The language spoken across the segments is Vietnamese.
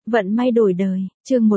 Vận may đổi đời, chương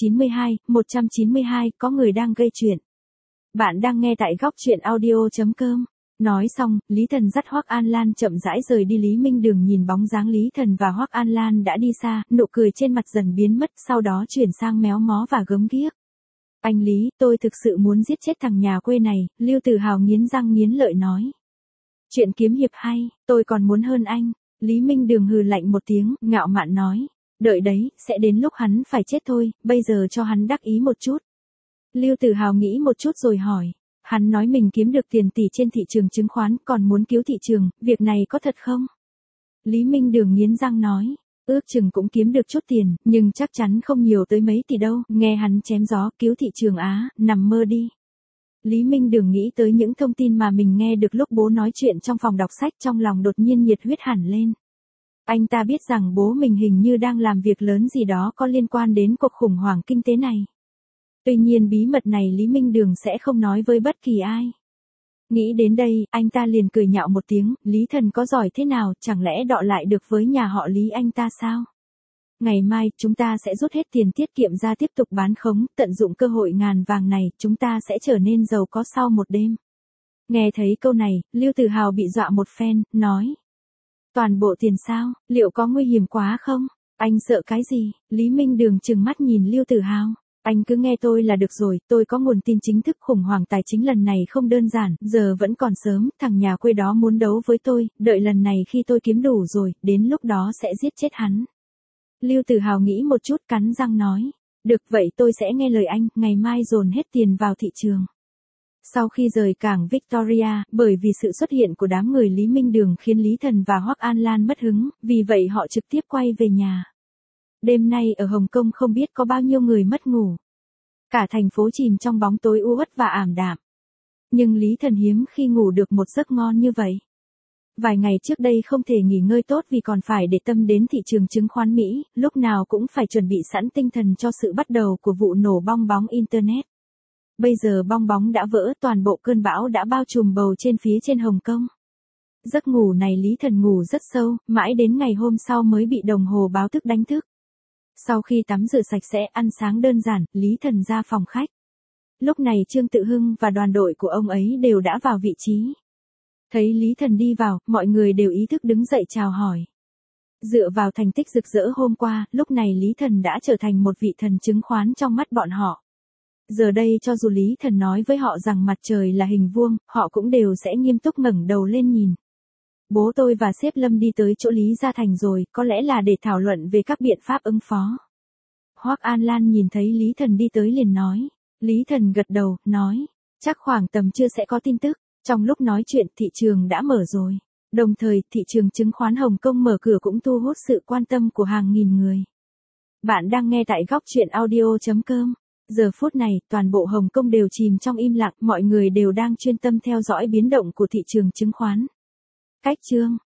192, có người đang gây chuyện. Bạn đang nghe tại góc truyện audio.com. Nói xong, Lý Thần dắt Hoắc An Lan chậm rãi rời đi. Lý Minh Đường nhìn bóng dáng Lý Thần và Hoắc An Lan đã đi xa, nụ cười trên mặt dần biến mất, sau đó chuyển sang méo mó và gớm ghiếc. Anh Lý, tôi thực sự muốn giết chết thằng nhà quê này, Lưu Tử Hào nghiến răng nghiến lợi nói. Chuyện kiếm hiệp hay, tôi còn muốn hơn anh. Lý Minh Đường hừ lạnh một tiếng, ngạo mạn nói. Đợi đấy, sẽ đến lúc hắn phải chết thôi, bây giờ cho hắn đắc ý một chút. Lưu Tử Hào nghĩ một chút rồi hỏi. Hắn nói mình kiếm được tiền tỷ trên thị trường chứng khoán, còn muốn cứu thị trường, việc này có thật không? Lý Minh Đường nghiến răng nói. Ước chừng cũng kiếm được chút tiền, nhưng chắc chắn không nhiều tới mấy tỷ đâu. Nghe hắn chém gió, cứu thị trường á, nằm mơ đi. Lý Minh Đường nghĩ tới những thông tin mà mình nghe được lúc bố nói chuyện trong phòng đọc sách, trong lòng đột nhiên nhiệt huyết hẳn lên. Anh ta biết rằng bố mình hình như đang làm việc lớn gì đó có liên quan đến cuộc khủng hoảng kinh tế này. Tuy nhiên bí mật này Lý Minh Đường sẽ không nói với bất kỳ ai. Nghĩ đến đây, anh ta liền cười nhạo một tiếng, Lý Thần có giỏi thế nào, chẳng lẽ đọ lại được với nhà họ Lý anh ta sao? Ngày mai, chúng ta sẽ rút hết tiền tiết kiệm ra tiếp tục bán khống, tận dụng cơ hội ngàn vàng này, chúng ta sẽ trở nên giàu có sau một đêm. Nghe thấy câu này, Lưu Tử Hào bị dọa một phen, nói. Toàn bộ tiền sao, liệu có nguy hiểm quá không? Anh sợ cái gì? Lý Minh Đường trừng mắt nhìn Lưu Tử Hào. Anh cứ nghe tôi là được rồi, tôi có nguồn tin chính thức, khủng hoảng tài chính lần này không đơn giản, giờ vẫn còn sớm, thằng nhà quê đó muốn đấu với tôi, đợi lần này khi tôi kiếm đủ rồi, đến lúc đó sẽ giết chết hắn. Lưu Tử Hào nghĩ một chút, cắn răng nói. Được vậy tôi sẽ nghe lời anh, ngày mai dồn hết tiền vào thị trường. Sau khi rời cảng Victoria, bởi vì sự xuất hiện của đám người Lý Minh Đường khiến Lý Thần và Hoắc An Lan mất hứng, vì vậy họ trực tiếp quay về nhà. Đêm nay ở Hồng Kông không biết có bao nhiêu người mất ngủ. Cả thành phố chìm trong bóng tối u uất và ảm đạm. Nhưng Lý Thần hiếm khi ngủ được một giấc ngon như vậy. Vài ngày trước đây không thể nghỉ ngơi tốt vì còn phải để tâm đến thị trường chứng khoán Mỹ, lúc nào cũng phải chuẩn bị sẵn tinh thần cho sự bắt đầu của vụ nổ bong bóng Internet. Bây giờ bong bóng đã vỡ, toàn bộ cơn bão đã bao trùm bầu trên phía trên Hồng Kông. Giấc ngủ này Lý Thần ngủ rất sâu, mãi đến ngày hôm sau mới bị đồng hồ báo thức đánh thức. Sau khi tắm rửa sạch sẽ, ăn sáng đơn giản, Lý Thần ra phòng khách. Lúc này Trương Tự Hưng và đoàn đội của ông ấy đều đã vào vị trí. Thấy Lý Thần đi vào, mọi người đều ý thức đứng dậy chào hỏi. Dựa vào thành tích rực rỡ hôm qua, lúc này Lý Thần đã trở thành một vị thần chứng khoán trong mắt bọn họ. Giờ đây cho dù Lý Thần nói với họ rằng mặt trời là hình vuông, họ cũng đều sẽ nghiêm túc ngẩng đầu lên nhìn. Bố tôi và sếp Lâm đi tới chỗ Lý Gia Thành rồi, có lẽ là để thảo luận về các biện pháp ứng phó. Hoắc An Lan nhìn thấy Lý Thần đi tới liền nói. Lý Thần gật đầu, nói. Chắc khoảng tầm trưa sẽ có tin tức. Trong lúc nói chuyện thị trường đã mở rồi. Đồng thời, thị trường chứng khoán Hồng Kông mở cửa cũng thu hút sự quan tâm của hàng nghìn người. Bạn đang nghe tại góc truyện audio.com. Giờ phút này, toàn bộ Hồng Kông đều chìm trong im lặng, mọi người đều đang chuyên tâm theo dõi biến động của thị trường chứng khoán. Cách chương